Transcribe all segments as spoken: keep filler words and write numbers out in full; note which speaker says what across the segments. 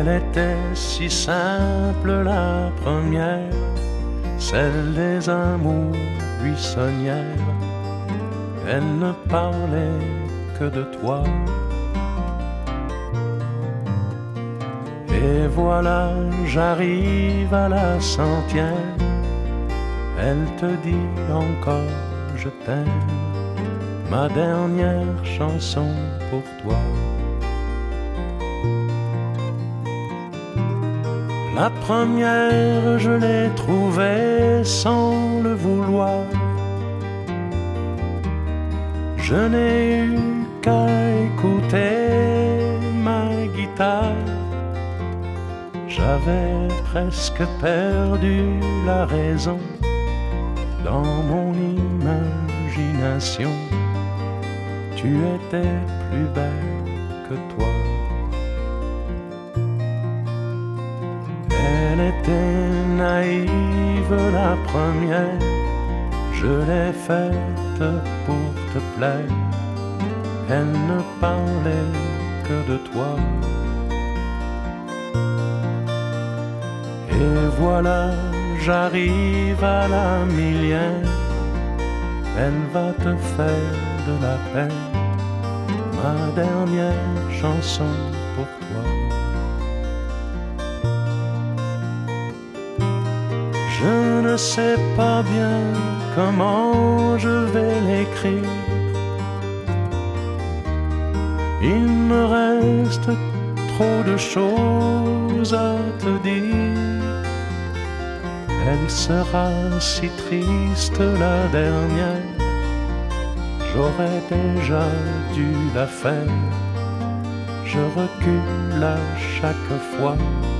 Speaker 1: Elle était si simple la première, celle des amours buissonnières. Elle ne parlait que de toi. Et voilà, j'arrive à la centième. Elle te dit encore je t'aime, ma dernière chanson pour toi. La première, je l'ai trouvée sans le vouloir. Je n'ai eu qu'à écouter ma guitare. J'avais presque perdu la raison dans mon imagination. Tu étais plus belle que toi. Elle était naïve la première, je l'ai faite pour te plaire. Elle ne parlait que de toi. Et voilà, j'arrive à la millième. Elle va te faire de la peine, ma dernière chanson pour toi. Je ne sais pas bien comment je vais l'écrire. Il me reste trop de choses à te dire. Elle sera si triste la dernière, j'aurais déjà dû la faire. Je recule à chaque fois.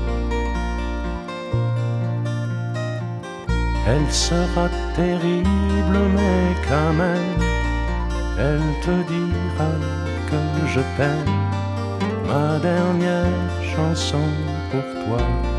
Speaker 1: Elle sera terrible mais quand même, elle te dira que je t'aime, ma dernière chanson pour toi.